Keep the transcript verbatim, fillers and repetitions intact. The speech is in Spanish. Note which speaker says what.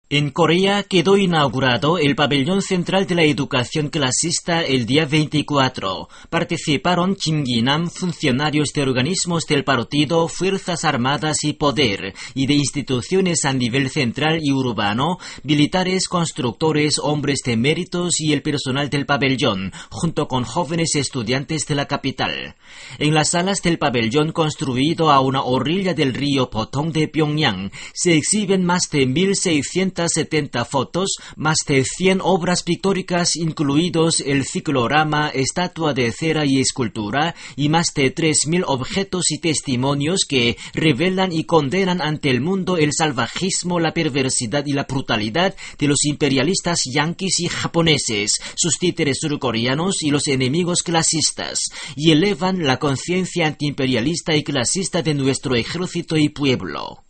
Speaker 1: En Corea quedó inaugurado el pabellón central de la educación clasista el día veinticuatro. Participaron Kim Gi-nam, funcionarios de organismos del partido, Fuerzas Armadas y Poder, y de instituciones a nivel central y urbano, militares, constructores, hombres de méritos y el personal del pabellón, junto con jóvenes estudiantes de la capital. En las salas del pabellón construido a una orilla del río Pothong de Pyongyang, se exhiben más de mil seiscientas setenta fotos, más de cien obras pictóricas, incluidos el ciclorama, estatua de cera y escultura, y más de tres mil objetos y testimonios que revelan y condenan ante el mundo el salvajismo, la perversidad y la brutalidad de los imperialistas yanquis y japoneses, sus títeres surcoreanos y los enemigos clasistas, y elevan la conciencia antiimperialista y clasista de nuestro ejército y pueblo.